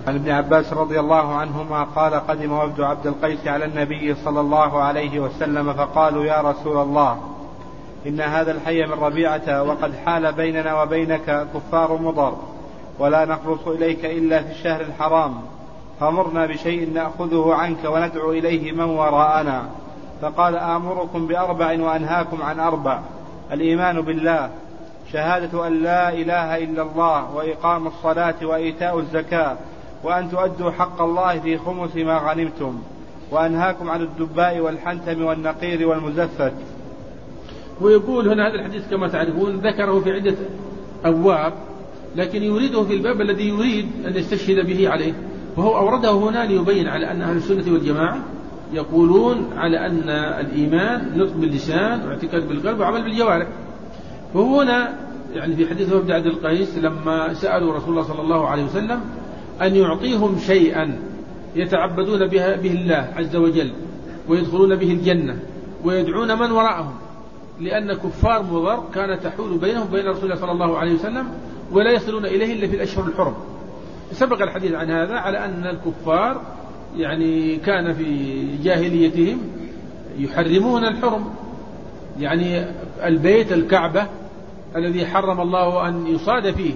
عن ابن عباس رضي الله عنهما قال قدم وفد عبد القيس على النبي صلى الله عليه وسلم فقالوا يا رسول الله إن هذا الحي من ربيعة وقد حال بيننا وبينك كفار مضر ولا نخلص إليك إلا في الشهر الحرام فمرنا بشيء نأخذه عنك وندعو إليه من وراءنا. فقال آمركم بأربع وأنهاكم عن أربع: الإيمان بالله، شهادة أن لا إله إلا الله، وإقام الصلاة، وإيتاء الزكاة، وأن تؤدوا حق الله في خمس ما غنمتم، وأنهاكم عن الدباء والحنتم والنقير والمزفت. ويقول هنا هذا الحديث كما تعرفون ذكره في عدة أبواب، لكن يريده في الباب الذي يريد أن يستشهد به عليه، وهو أورده هنا ليبين على أن أهل السنة والجماعة يقولون على أن الإيمان نطق باللسان واعتقاد بالقلب وعمل بالجوارح. وهو هنا يعني في حديث وفد عبد القيس لما سألوا رسول الله صلى الله عليه وسلم أن يعطيهم شيئا يتعبدون به الله عز وجل ويدخلون به الجنة ويدعون من وراءهم، لأن كفار مضر كانت تحول بينهم وبين رسول الله صلى الله عليه وسلم ولا يصلون إليه إلا في الأشهر الحرم. سبق الحديث عن هذا على أن الكفار يعني كان في جاهليتهم يحرمون الحرم، يعني البيت الكعبة الذي حرم الله أن يصاد فيه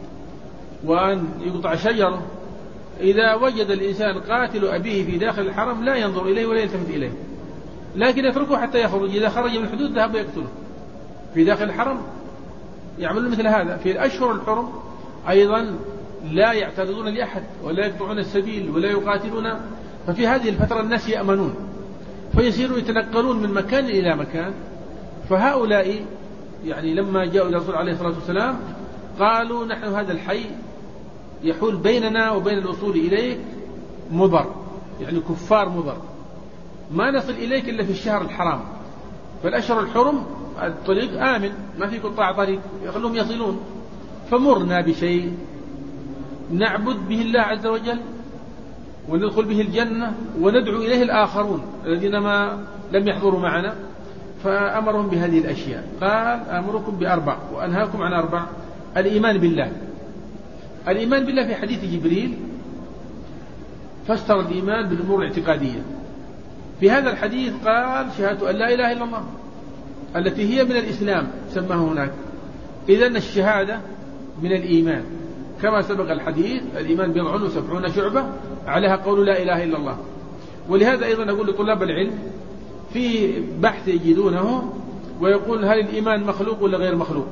وأن يقطع شجره، إذا وجد الإنسان قاتل أبيه في داخل الحرم لا ينظر إليه ولا يلتفت إليه، لكن يتركه حتى يخرج، إذا خرج من الحدود ذهب يقتله. في داخل الحرم يعملون مثل هذا. في الأشهر الحرم أيضا لا يعترضون لأحد ولا يقطعون السبيل ولا يقاتلون، ففي هذه الفترة الناس يأمنون فيصيروا يتنقلون من مكان إلى مكان. فهؤلاء يعني لما جاءوا إلى الرسول عليه الصلاة والسلام قالوا نحن هذا الحي يحول بيننا وبين الوصول إليك مضر، يعني كفار مضر، ما نصل إليك إلا في الشهر الحرام، فالأشهر الحرم الطريق آمن ما في قطاع طريق يخلوهم يصلون، فمرنا بشيء نعبد به الله عز وجل وندخل به الجنة وندعو إليه الآخرون الذين ما لم يحضروا معنا، فأمرهم بهذه الأشياء. قال أمركم بأربع وأنهاكم عن أربع: الإيمان بالله. الإيمان بالله في حديث جبريل فسر الإيمان بالأمور الاعتقادية. في هذا الحديث قال شهادة أن لا إله إلا الله التي هي من الإسلام سماه هناك. إذن الشهادة من الإيمان كما سبق الحديث: الإيمان 70 شعبة عليها قول لا إله إلا الله. ولهذا أيضا أقول لطلاب العلم في بحث يجدونه ويقول هل الإيمان مخلوق ولا غير مخلوق،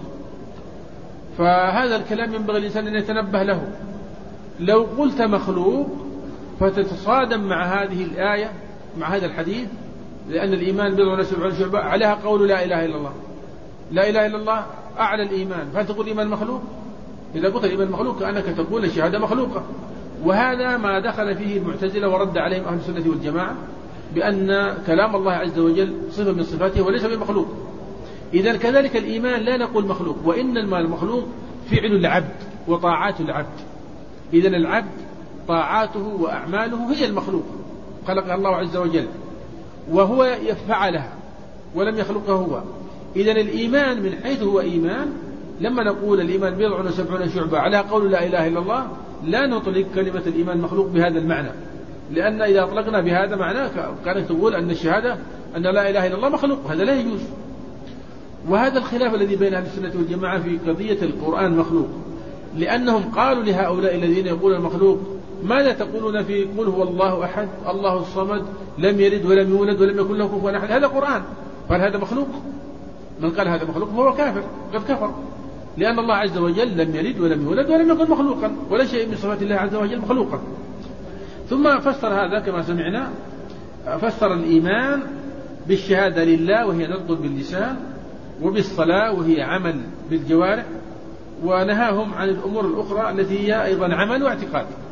فهذا الكلام ينبغي الإنسان أن يتنبه له. لو قلت مخلوق فتتصادم مع هذه الآية مع هذا الحديث، لأن الإيمان 70 شعبة عليها قول لا إله إلا الله. لا إله إلا الله أعلى الإيمان، فهل تقول الإيمان مخلوق؟ إذا قلت الإيمان مخلوق كأنك تقول الشهادة مخلوقة، وهذا ما دخل فيه المعتزلة ورد عليهم أهل السنة والجماعة بأن كلام الله عز وجل صفة من صفاته وليس بمخلوق. إذا كذلك الإيمان لا نقول مخلوق، وإنما المخلوق فعل العبد وطاعات العبد. إذا العبد طاعاته وأعماله هي المخلوق، خلقها الله عز وجل وهو يفعلها ولم يخلقها هو. إذا الإيمان من حيث هو إيمان، لما نقول الإيمان 70 شعبة على قول لا إله إلا الله لا نطلق كلمة الإيمان مخلوق بهذا المعنى، لأن إذا أطلقنا بهذا معنى كانت تقول أن الشهادة أن لا إله إلا الله مخلوق، هذا لا يجوز. وهذا الخلاف الذي بين أهل السنة والجماعة في قضية القرآن مخلوق، لأنهم قالوا لهؤلاء الذين يقولون المخلوق: ماذا تقولون في قل هو الله أحد الله الصمد لم يلد ولم يولد ولم يكن له كفوا أحد؟ هذا قرآن، قال هذا مخلوق. من قال هذا مخلوق فهو كافر، قد كفر، لأن الله عز وجل لم يلد ولم يولد ولم يكن مخلوقا، ولا شيء من صفات الله عز وجل مخلوقا. ثم فسر هذا كما سمعنا، فسر الإيمان بالشهادة لله وهي نطق باللسان، وبالصلاة وهي عمل بالجوارح، ونهاهم عن الأمور الأخرى التي هي أيضا عمل واعتقاد.